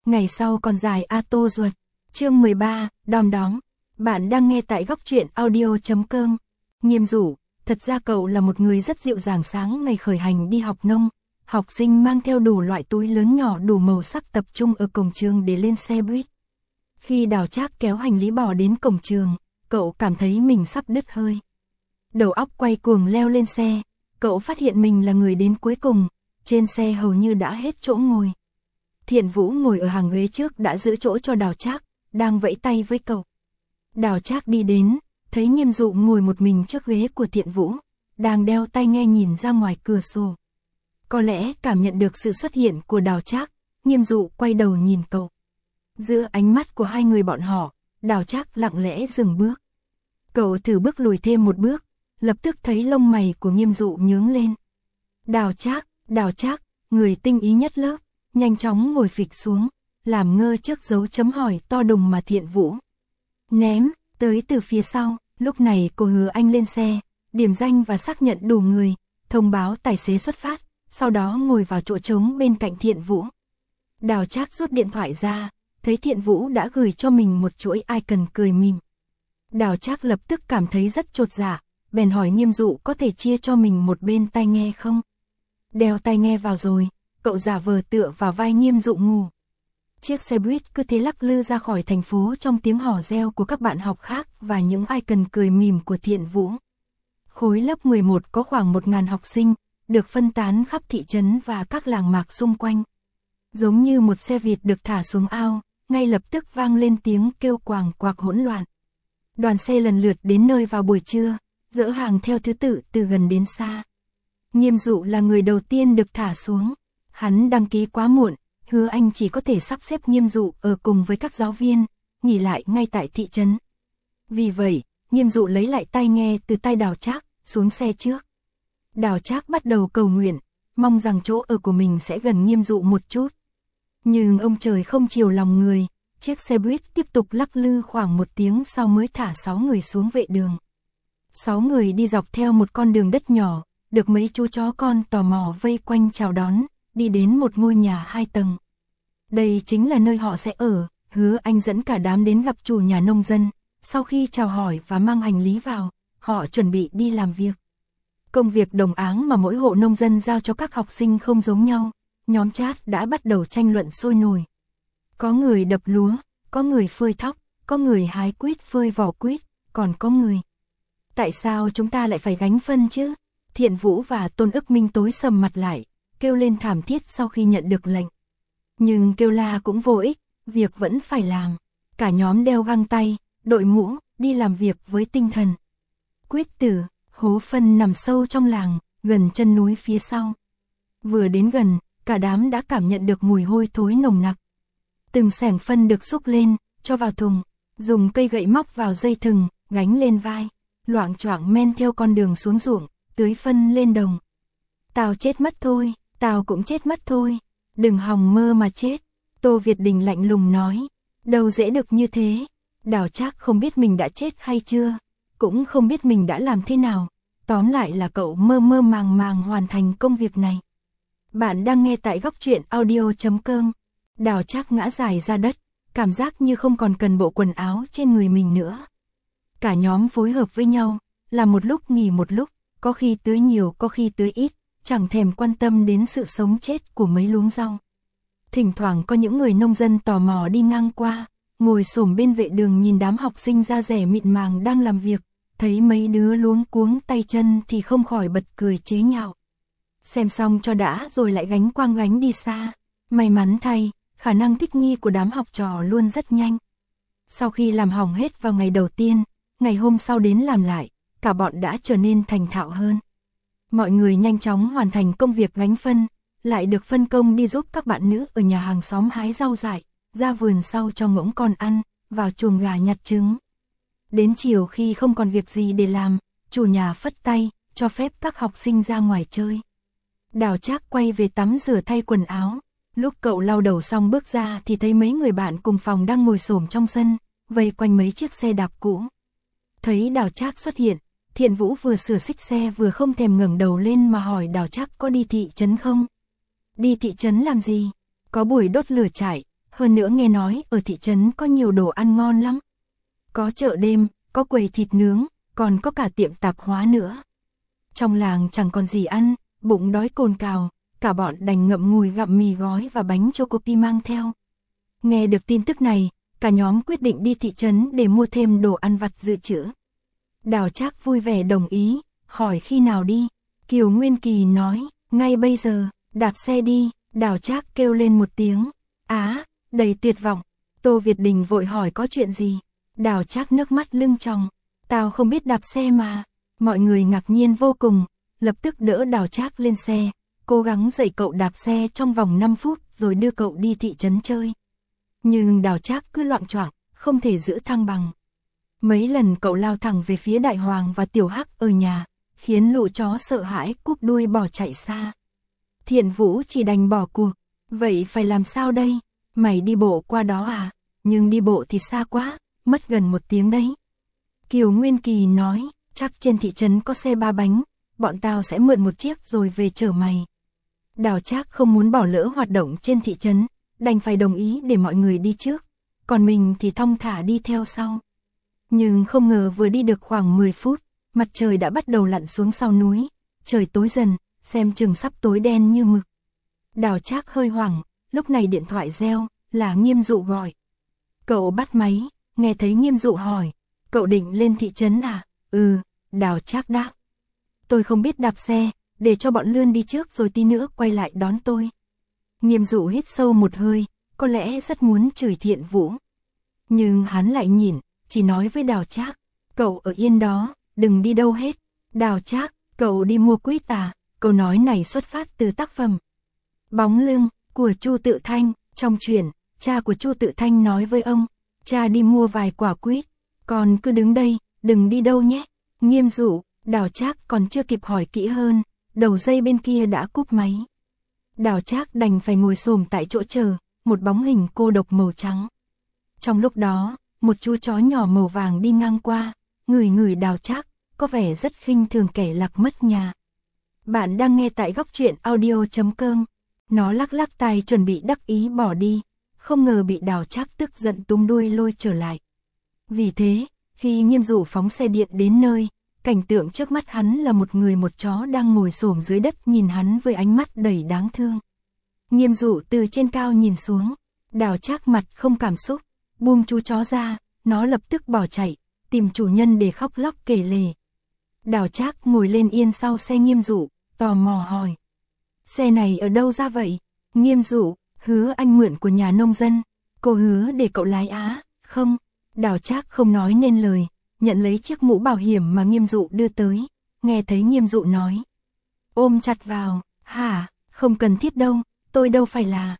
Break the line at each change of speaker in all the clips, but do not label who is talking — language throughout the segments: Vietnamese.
Ngày sau còn dài a tô ruột. Chương 13, đom đóm. Bạn đang nghe tại góc truyện audio.com. Nghiêm Dụ, thật ra cậu là một người rất dịu dàng. Sáng ngày khởi hành đi học nông, học sinh mang theo đủ loại túi lớn nhỏ đủ màu sắc tập trung ở cổng trường để lên xe buýt. Khi Đào Trác kéo hành lý bỏ đến cổng trường, cậu cảm thấy mình sắp đứt hơi. Đầu óc quay cuồng leo lên xe, cậu phát hiện mình là người đến cuối cùng, trên xe hầu như đã hết chỗ ngồi. Thiện Vũ ngồi ở hàng ghế trước đã giữ chỗ cho Đào Trác, đang vẫy tay với cậu. Đào Trác đi đến, thấy Nghiêm Dụ ngồi một mình trước ghế của Thiện Vũ, đang đeo tai nghe nhìn ra ngoài cửa sổ. Có lẽ cảm nhận được sự xuất hiện của Đào Trác, Nghiêm Dụ quay đầu nhìn cậu. Giữa ánh mắt của hai người bọn họ, Đào Trác lặng lẽ dừng bước. Cậu thử bước lùi thêm một bước, lập tức thấy lông mày của Nghiêm Dụ nhướng lên. Đào Trác, người tinh ý nhất lớp, nhanh chóng ngồi phịch xuống, làm ngơ trước dấu chấm hỏi to đùng mà Thiện Vũ ném tới từ phía sau. Lúc này cô Hứa Anh lên xe, điểm danh và xác nhận đủ người, thông báo tài xế xuất phát, sau đó ngồi vào chỗ trống bên cạnh Thiện Vũ. Đào Trác rút điện thoại ra, thấy Thiện Vũ đã gửi cho mình một chuỗi icon cười mỉm. Đào Trác lập tức cảm thấy rất chột dạ, bèn hỏi Nghiêm Dụ có thể chia cho mình một bên tai nghe không. Đeo tai nghe vào rồi, cậu giả vờ tựa vào vai Nghiêm Dụ ngủ. Chiếc xe buýt cứ thế lắc lư ra khỏi thành phố trong tiếng hò reo của các bạn học khác và những icon cười mỉm của Thiện Vũ. Khối lớp 11 có khoảng 1.000 học sinh, được phân tán khắp thị trấn và các làng mạc xung quanh. Giống như một xe Việt được thả xuống ao, ngay lập tức vang lên tiếng kêu quàng quạc hỗn loạn. Đoàn xe lần lượt đến nơi vào buổi trưa, dỡ hàng theo thứ tự từ gần đến xa. Nghiêm Dụ là người đầu tiên được thả xuống. Hắn đăng ký quá muộn, Hứa Anh chỉ có thể sắp xếp Nghiêm Dụ ở cùng với các giáo viên, nghỉ lại ngay tại thị trấn. Vì vậy, Nghiêm Dụ lấy lại tai nghe từ tay Đào Trác, xuống xe trước. Đào Trác bắt đầu cầu nguyện, mong rằng chỗ ở của mình sẽ gần Nghiêm Dụ một chút. Nhưng ông trời không chiều lòng người, chiếc xe buýt tiếp tục lắc lư khoảng 1 tiếng sau mới thả 6 người xuống vệ đường. 6 người đi dọc theo một con đường đất nhỏ, được mấy chú chó con tò mò vây quanh chào đón, đi đến một ngôi nhà 2 tầng. Đây chính là nơi họ sẽ ở. Hứa Anh dẫn cả đám đến gặp chủ nhà nông dân. Sau khi chào hỏi và mang hành lý vào, họ chuẩn bị đi làm việc. Công việc đồng áng mà mỗi hộ nông dân giao cho các học sinh không giống nhau. Nhóm chat đã bắt đầu tranh luận sôi nổi. Có người đập lúa, có người phơi thóc, có người hái quýt phơi vỏ quýt, còn có người. Tại sao chúng ta lại phải gánh phân chứ? Thiện Vũ và Tôn Ức Minh tối sầm mặt lại, kêu lên thảm thiết sau khi nhận được lệnh. Nhưng kêu la cũng vô ích, việc vẫn phải làm. Cả nhóm đeo găng tay, đội mũ, đi làm việc với tinh thần. Quyết tử, hố phân nằm sâu trong làng, gần chân núi phía sau. Vừa đến gần, cả đám đã cảm nhận được mùi hôi thối nồng nặc. Từng xẻng phân được xúc lên, cho vào thùng, dùng cây gậy móc vào dây thừng, gánh lên vai, loạng choạng men theo con đường xuống ruộng, tưới phân lên đồng. Tao chết mất thôi, tao cũng chết mất thôi, đừng hòng mơ mà chết. Tô Việt Đình lạnh lùng nói, đâu dễ được như thế. Đào Trác không biết mình đã chết hay chưa, cũng không biết mình đã làm thế nào. Tóm lại là cậu mơ mơ màng màng hoàn thành công việc này. Bạn đang nghe tại góc truyện audio.com. Đào Trác ngã dài ra đất, cảm giác như không còn cần bộ quần áo trên người mình nữa. Cả nhóm phối hợp với nhau, làm một lúc nghỉ một lúc, có khi tưới nhiều có khi tưới ít, chẳng thèm quan tâm đến sự sống chết của mấy luống rau. Thỉnh thoảng có những người nông dân tò mò đi ngang qua, ngồi xổm bên vệ đường nhìn đám học sinh da dẻ mịn màng đang làm việc, thấy mấy đứa luống cuống tay chân thì không khỏi bật cười chế nhạo. Xem xong cho đã rồi lại gánh quang gánh đi xa. May mắn thay, khả năng thích nghi của đám học trò luôn rất nhanh. Sau khi làm hỏng hết vào ngày đầu tiên, ngày hôm sau đến làm lại, cả bọn đã trở nên thành thạo hơn. Mọi người nhanh chóng hoàn thành công việc gánh phân, lại được phân công đi giúp các bạn nữ ở nhà hàng xóm hái rau dại, ra vườn sau cho ngỗng con ăn, vào chuồng gà nhặt trứng. Đến chiều khi không còn việc gì để làm, chủ nhà phất tay, cho phép các học sinh ra ngoài chơi. Đào Trác quay về tắm rửa thay quần áo. Lúc cậu lau đầu xong bước ra thì thấy mấy người bạn cùng phòng đang ngồi xổm trong sân, vây quanh mấy chiếc xe đạp cũ. Thấy Đào Trác xuất hiện, Thiện Vũ vừa sửa xích xe vừa không thèm ngẩng đầu lên mà hỏi Đào Trác có đi thị trấn không? Đi thị trấn làm gì? Có buổi đốt lửa trại, hơn nữa nghe nói ở thị trấn có nhiều đồ ăn ngon lắm. Có chợ đêm, có quầy thịt nướng, còn có cả tiệm tạp hóa nữa. Trong làng chẳng còn gì ăn, bụng đói cồn cào, cả bọn đành ngậm ngùi gặm mì gói và bánh chocopi mang theo. Nghe được tin tức này, cả nhóm quyết định đi thị trấn để mua thêm đồ ăn vặt dự trữ. Đào Trác vui vẻ đồng ý, hỏi khi nào đi. Kiều Nguyên Kỳ nói, ngay bây giờ, đạp xe đi. Đào Trác kêu lên một tiếng, đầy tuyệt vọng. Tô Việt Đình vội hỏi có chuyện gì. Đào Trác nước mắt lưng tròng, tao không biết đạp xe mà. Mọi người ngạc nhiên vô cùng, lập tức đỡ Đào Trác lên xe, cố gắng dạy cậu đạp xe trong vòng 5 phút rồi đưa cậu đi thị trấn chơi. Nhưng Đào Trác cứ loạng choạng, không thể giữ thăng bằng. Mấy lần cậu lao thẳng về phía Đại Hoàng và Tiểu Hắc ở nhà, khiến lũ chó sợ hãi cúp đuôi bỏ chạy xa. Thiện Vũ chỉ đành bỏ cuộc, vậy phải làm sao đây? Mày đi bộ qua đó à? Nhưng đi bộ thì xa quá, mất gần 1 tiếng đấy. Kiều Nguyên Kỳ nói, chắc trên thị trấn có xe 3 bánh, bọn tao sẽ mượn một chiếc rồi về chở mày. Đào Trác không muốn bỏ lỡ hoạt động trên thị trấn, đành phải đồng ý để mọi người đi trước, còn mình thì thong thả đi theo sau. Nhưng không ngờ vừa đi được khoảng 10 phút, mặt trời đã bắt đầu lặn xuống sau núi, trời tối dần, xem chừng sắp tối đen như mực. Đào Trác hơi hoảng, lúc này điện thoại reo, là Nghiêm Dụ gọi. Cậu bắt máy, nghe thấy Nghiêm Dụ hỏi, cậu định lên thị trấn à? Đào Trác đáp. Tôi không biết đạp xe, để cho bọn Lươn đi trước rồi tí nữa quay lại đón tôi. Nghiêm Dụ hít sâu một hơi, có lẽ rất muốn chửi Thiện Vũ. Nhưng hắn lại nhìn, chỉ nói với Đào Trác, cậu ở yên đó, đừng đi đâu hết. Đào Trác, cậu đi mua quýt à? Câu nói này xuất phát từ tác phẩm Bóng lưng của Chu Tự Thanh. Trong truyện, cha của Chu Tự Thanh nói với ông, cha đi mua vài quả quýt, con cứ đứng đây, đừng đi đâu nhé. Nghiêm Dụ, Đào Trác còn chưa kịp hỏi kỹ hơn, đầu dây bên kia đã cúp máy. Đào Trác đành phải ngồi xổm tại chỗ chờ, một bóng hình cô độc màu trắng. Trong lúc đó, một chú chó nhỏ màu vàng đi ngang qua, ngửi ngửi Đào Trác, có vẻ rất khinh thường kẻ lạc mất nhà. Bạn đang nghe tại góc truyện audio.com. Nó lắc lắc tai chuẩn bị đắc ý bỏ đi, không ngờ bị Đào Trác tức giận túm đuôi lôi trở lại. Vì thế, khi Nghiêm Dụ phóng xe điện đến nơi, cảnh tượng trước mắt hắn là một người một chó đang ngồi xổm dưới đất nhìn hắn với ánh mắt đầy đáng thương. Nghiêm Dụ từ trên cao nhìn xuống, Đào Trác mặt không cảm xúc, buông chú chó ra, nó lập tức bỏ chạy, tìm chủ nhân để khóc lóc kể lể. Đào Trác ngồi lên yên sau xe Nghiêm Dụ, tò mò hỏi. Xe này ở đâu ra vậy? Nghiêm Dụ, hứa anh mượn của nhà nông dân, cô hứa để cậu lái á, không? Đào Trác không nói nên lời, nhận lấy chiếc mũ bảo hiểm mà Nghiêm Dụ đưa tới, nghe thấy Nghiêm Dụ nói. Ôm chặt vào, hả, không cần thiết đâu, tôi đâu phải là,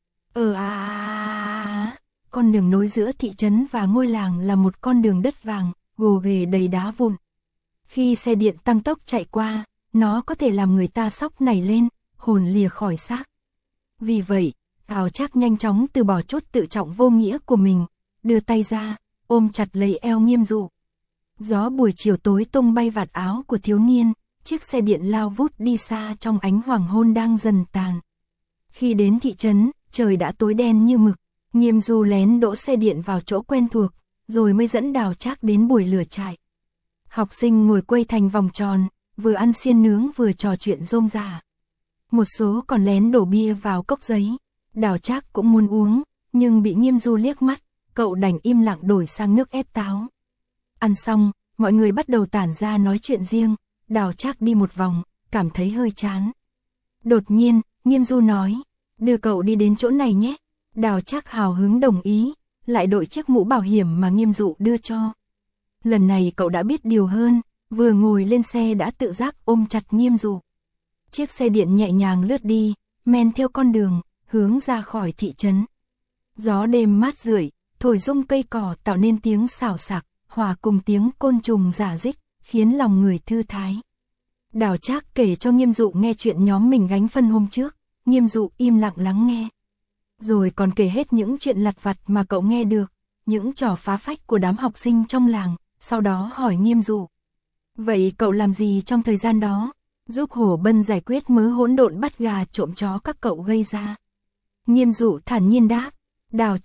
Con đường nối giữa thị trấn và ngôi làng là một con đường đất vàng, gồ ghề đầy đá vụn. Khi xe điện tăng tốc chạy qua, nó có thể làm người ta sốc nảy lên, hồn lìa khỏi xác. Vì vậy, Đào Trác nhanh chóng từ bỏ chút tự trọng vô nghĩa của mình, đưa tay ra, ôm chặt lấy eo Nghiêm Dụ. Gió buổi chiều tối tung bay vạt áo của thiếu niên, chiếc xe điện lao vút đi xa trong ánh hoàng hôn đang dần tàn. Khi đến thị trấn, trời đã tối đen như mực, Nghiêm Dụ lén đỗ xe điện vào chỗ quen thuộc, rồi mới dẫn Đào Trác đến buổi lửa trại. Học sinh ngồi quây thành vòng tròn, vừa ăn xiên nướng vừa trò chuyện rôm rả. Một số còn lén đổ bia vào cốc giấy. Đào Trác cũng muốn uống, nhưng bị Nghiêm Dụ liếc mắt, cậu đành im lặng đổi sang nước ép táo. Ăn xong, mọi người bắt đầu tản ra nói chuyện riêng, Đào Trác đi một vòng, cảm thấy hơi chán. Đột nhiên, Nghiêm Dụ nói, đưa cậu đi đến chỗ này nhé. Đào Trác hào hứng đồng ý, lại đội chiếc mũ bảo hiểm mà Nghiêm Dụ đưa cho. Lần này cậu đã biết điều hơn, vừa ngồi lên xe đã tự giác ôm chặt Nghiêm Dụ. Chiếc xe điện nhẹ nhàng lướt đi, men theo con đường, hướng ra khỏi thị trấn. Gió đêm mát rượi, thổi rung cây cỏ tạo nên tiếng xào xạc, hòa cùng tiếng côn trùng rả rích, khiến lòng người thư thái. Đào Trác kể cho Nghiêm Dụ nghe chuyện nhóm mình gánh phân hôm trước, Nghiêm Dụ im lặng lắng nghe. Rồi còn kể hết những chuyện lặt vặt mà cậu nghe được, những trò phá phách của đám học sinh trong làng, sau đó hỏi Nghiêm Dụ. Vậy cậu làm gì trong thời gian đó? Giúp Hổ Bân giải quyết mớ hỗn độn bắt gà trộm chó các cậu gây ra. Nghiêm Dụ thản nhiên đáp, Đào Trác,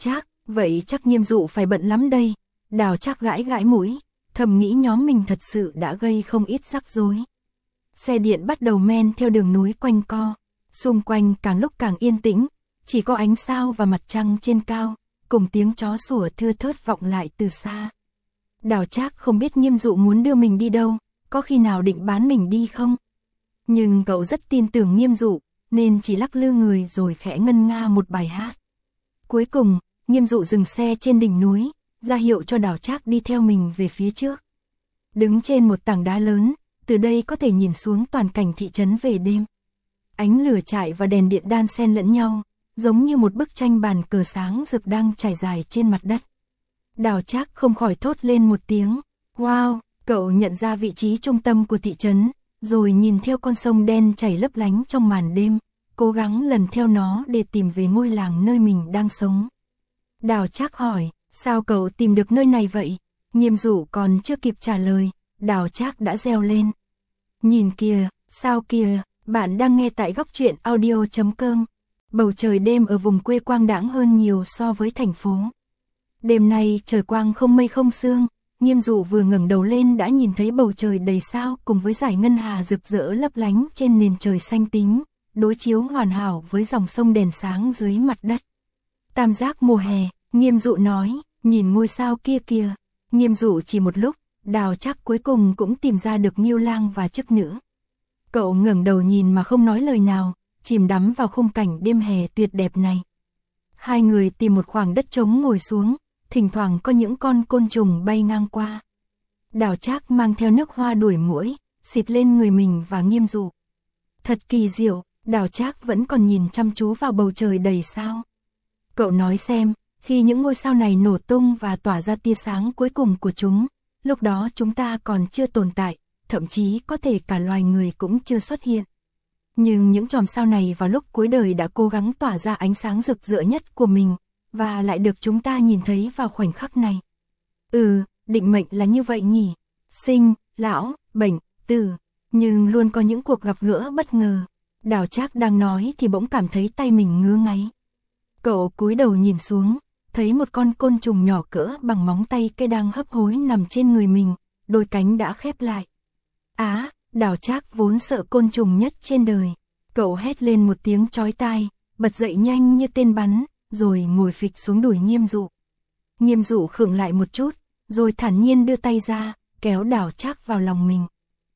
Vậy chắc Nghiêm Dụ phải bận lắm đây. Đào Trác gãi gãi mũi, thầm nghĩ nhóm mình thật sự đã gây không ít rắc rối. Xe điện bắt đầu men theo đường núi quanh co, xung quanh càng lúc càng yên tĩnh, chỉ có ánh sao và mặt trăng trên cao, cùng tiếng chó sủa thưa thớt vọng lại từ xa. Đào Trác không biết Nghiêm Dụ muốn đưa mình đi đâu, có khi nào định bán mình đi không? Nhưng cậu rất tin tưởng Nghiêm Dụ, nên chỉ lắc lư người rồi khẽ ngân nga một bài hát. Cuối cùng, Nghiêm Dụ dừng xe trên đỉnh núi, ra hiệu cho Đào Trác đi theo mình về phía trước. Đứng trên một tảng đá lớn, từ đây có thể nhìn xuống toàn cảnh thị trấn về đêm. Ánh lửa trại và đèn điện đan xen lẫn nhau, giống như một bức tranh bàn cờ sáng rực đang trải dài trên mặt đất. Đào Trác không khỏi thốt lên một tiếng, wow, cậu nhận ra vị trí trung tâm của thị trấn, rồi nhìn theo con sông đen chảy lấp lánh trong màn đêm, cố gắng lần theo nó để tìm về ngôi làng nơi mình đang sống. Đào Trác hỏi, sao cậu tìm được nơi này vậy? Nghiêm Dụ còn chưa kịp trả lời, Đào Trác đã reo lên. Nhìn kìa, sao kìa, bạn đang nghe tại góc truyện audio.com. Bầu trời đêm ở vùng quê quang đãng hơn nhiều so với thành phố. Đêm nay trời quang không mây không sương, Nghiêm Dụ vừa ngẩng đầu lên đã nhìn thấy bầu trời đầy sao cùng với dải ngân hà rực rỡ lấp lánh trên nền trời xanh tím, đối chiếu hoàn hảo với dòng sông đèn sáng dưới mặt đất. Tam giác mùa hè, Nghiêm Dụ nói, nhìn ngôi sao kia kìa. Nghiêm Dụ chỉ một lúc, Đào Trác cuối cùng cũng tìm ra được Ngưu Lang và chức nữ. Cậu ngẩng đầu nhìn mà không nói lời nào, chìm đắm vào khung cảnh đêm hè tuyệt đẹp này. Hai người tìm một khoảng đất trống ngồi xuống, thỉnh thoảng có những con côn trùng bay ngang qua. Đào Trác mang theo nước hoa đuổi muỗi, xịt lên người mình và Nghiêm Dụ. Thật kỳ diệu, Đào Trác vẫn còn nhìn chăm chú vào bầu trời đầy sao. Cậu nói xem, khi những ngôi sao này nổ tung và tỏa ra tia sáng cuối cùng của chúng, lúc đó chúng ta còn chưa tồn tại, thậm chí có thể cả loài người cũng chưa xuất hiện. Nhưng những chòm sao này vào lúc cuối đời đã cố gắng tỏa ra ánh sáng rực rỡ nhất của mình, và lại được chúng ta nhìn thấy vào khoảnh khắc này. Định mệnh là như vậy nhỉ. Sinh, lão, bệnh, tử, nhưng luôn có những cuộc gặp gỡ bất ngờ. Đào Trác đang nói thì bỗng cảm thấy tay mình ngứa ngáy. Cậu cúi đầu nhìn xuống, thấy một con côn trùng nhỏ cỡ bằng móng tay cây đang hấp hối nằm trên người mình, đôi cánh đã khép lại. Đào Trác vốn sợ côn trùng nhất trên đời. Cậu hét lên một tiếng chói tai, bật dậy nhanh như tên bắn, rồi ngồi phịch xuống đùi Nghiêm Dụ. Nghiêm Dụ khựng lại một chút, rồi thản nhiên đưa tay ra, kéo Đào Trác vào lòng mình.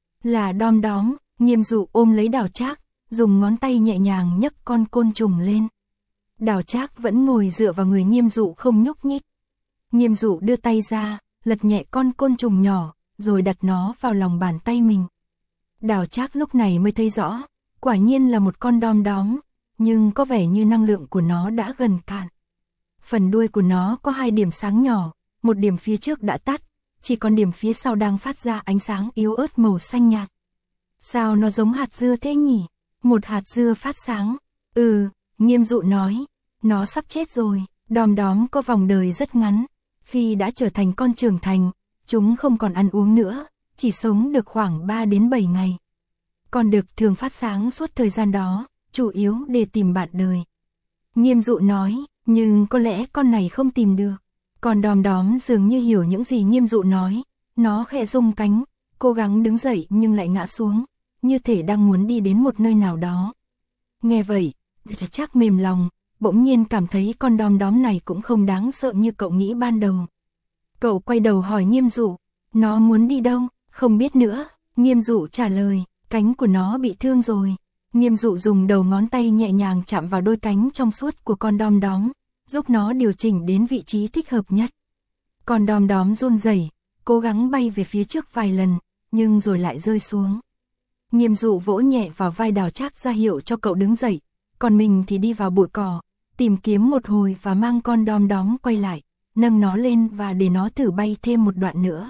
Là Đom Đóm, Nghiêm Dụ ôm lấy Đào Trác, dùng ngón tay nhẹ nhàng nhấc con côn trùng lên. Đào Trác vẫn ngồi dựa vào người Nghiêm Dụ không nhúc nhích. Nghiêm Dụ đưa tay ra, lật nhẹ con côn trùng nhỏ, rồi đặt nó vào lòng bàn tay mình. Đào Trác lúc này mới thấy rõ, quả nhiên là một con đom đóm, nhưng có vẻ như năng lượng của nó đã gần cạn. Phần đuôi của nó có 2 điểm sáng nhỏ, một điểm phía trước đã tắt, chỉ còn điểm phía sau đang phát ra ánh sáng yếu ớt màu xanh nhạt. Sao nó giống hạt dưa thế nhỉ? Một hạt dưa phát sáng. Nghiêm Dụ nói, nó sắp chết rồi. Đom đóm có vòng đời rất ngắn, khi đã trở thành con trưởng thành, chúng không còn ăn uống nữa, chỉ sống được khoảng 3 đến 7 ngày. Con đực thường phát sáng suốt thời gian đó, chủ yếu để tìm bạn đời. Nghiêm Dụ nói, nhưng có lẽ con này không tìm được. Còn đom đóm dường như hiểu những gì Nghiêm Dụ nói, nó khẽ rung cánh, cố gắng đứng dậy nhưng lại ngã xuống, như thể đang muốn đi đến một nơi nào đó. Nghe vậy, Trác mềm lòng, bỗng nhiên cảm thấy con đom đóm này cũng không đáng sợ như cậu nghĩ ban đầu. Cậu quay đầu hỏi Nghiêm Dụ, nó muốn đi đâu? Không biết nữa. Nghiêm Dụ trả lời, cánh của nó bị thương rồi. Nghiêm Dụ dùng đầu ngón tay nhẹ nhàng chạm vào đôi cánh trong suốt của con đom đóm, giúp nó điều chỉnh đến vị trí thích hợp nhất. Con đom đóm run rẩy, cố gắng bay về phía trước vài lần, nhưng rồi lại rơi xuống. Nghiêm Dụ vỗ nhẹ vào vai Đào Trác ra hiệu cho cậu đứng dậy, còn mình thì đi vào bụi cỏ, tìm kiếm một hồi và mang con đom đóm quay lại, nâng nó lên và để nó thử bay thêm một đoạn nữa.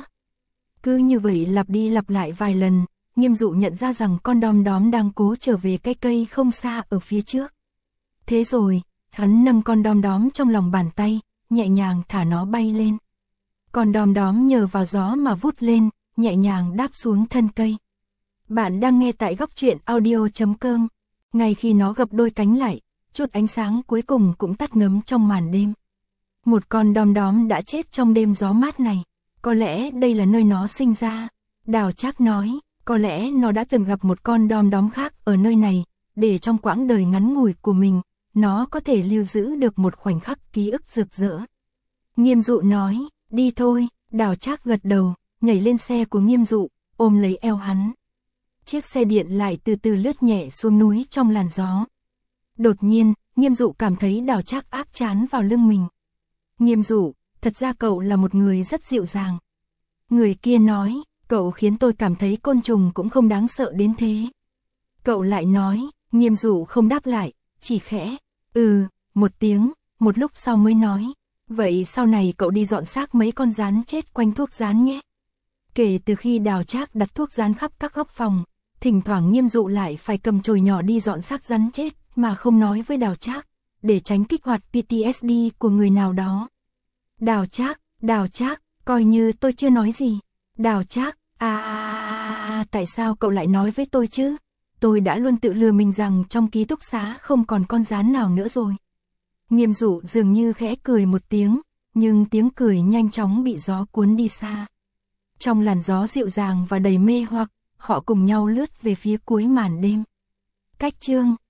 Cứ như vậy lặp đi lặp lại vài lần, Nghiêm Dụ nhận ra rằng con đom đóm đang cố trở về cái cây không xa ở phía trước. Thế rồi, hắn nâng con đom đóm trong lòng bàn tay, nhẹ nhàng thả nó bay lên. Con đom đóm nhờ vào gió mà vút lên, nhẹ nhàng đáp xuống thân cây. Bạn đang nghe tại góc truyện audio.com. Ngay khi nó gập đôi cánh lại, chút ánh sáng cuối cùng cũng tắt ngấm trong màn đêm. Một con đom đóm đã chết trong đêm gió mát này, có lẽ đây là nơi nó sinh ra. Đào Trác nói, có lẽ nó đã từng gặp một con đom đóm khác ở nơi này, để trong quãng đời ngắn ngủi của mình, nó có thể lưu giữ được một khoảnh khắc ký ức rực rỡ. Nghiêm Dụ nói, đi thôi. Đào Trác gật đầu, nhảy lên xe của Nghiêm Dụ, ôm lấy eo hắn. Chiếc xe điện lại từ từ lướt nhẹ xuống núi trong làn gió. Đột nhiên, Nghiêm Dụ cảm thấy Đào Trác áp trán vào lưng mình. Nghiêm Dụ, thật ra cậu là một người rất dịu dàng. Người kia nói, cậu khiến tôi cảm thấy côn trùng cũng không đáng sợ đến thế. Cậu lại nói, Nghiêm Dụ không đáp lại, chỉ khẽ, một tiếng, một lúc sau mới nói, vậy sau này cậu đi dọn xác mấy con gián chết quanh thuốc gián nhé. Kể từ khi Đào Trác đặt thuốc gián khắp các góc phòng, thỉnh thoảng Nghiêm Dụ lại phải cầm chổi nhỏ đi dọn xác rắn chết mà không nói với Đào Trác, để tránh kích hoạt PTSD của người nào đó. Đào Trác, coi như tôi chưa nói gì. Đào Trác, tại sao cậu lại nói với tôi chứ? Tôi đã luôn tự lừa mình rằng trong ký túc xá không còn con gián nào nữa rồi. Nghiêm Dụ dường như khẽ cười một tiếng, nhưng tiếng cười nhanh chóng bị gió cuốn đi xa. Trong làn gió dịu dàng và đầy mê hoặc, họ cùng nhau lướt về phía cuối màn đêm. Cách chương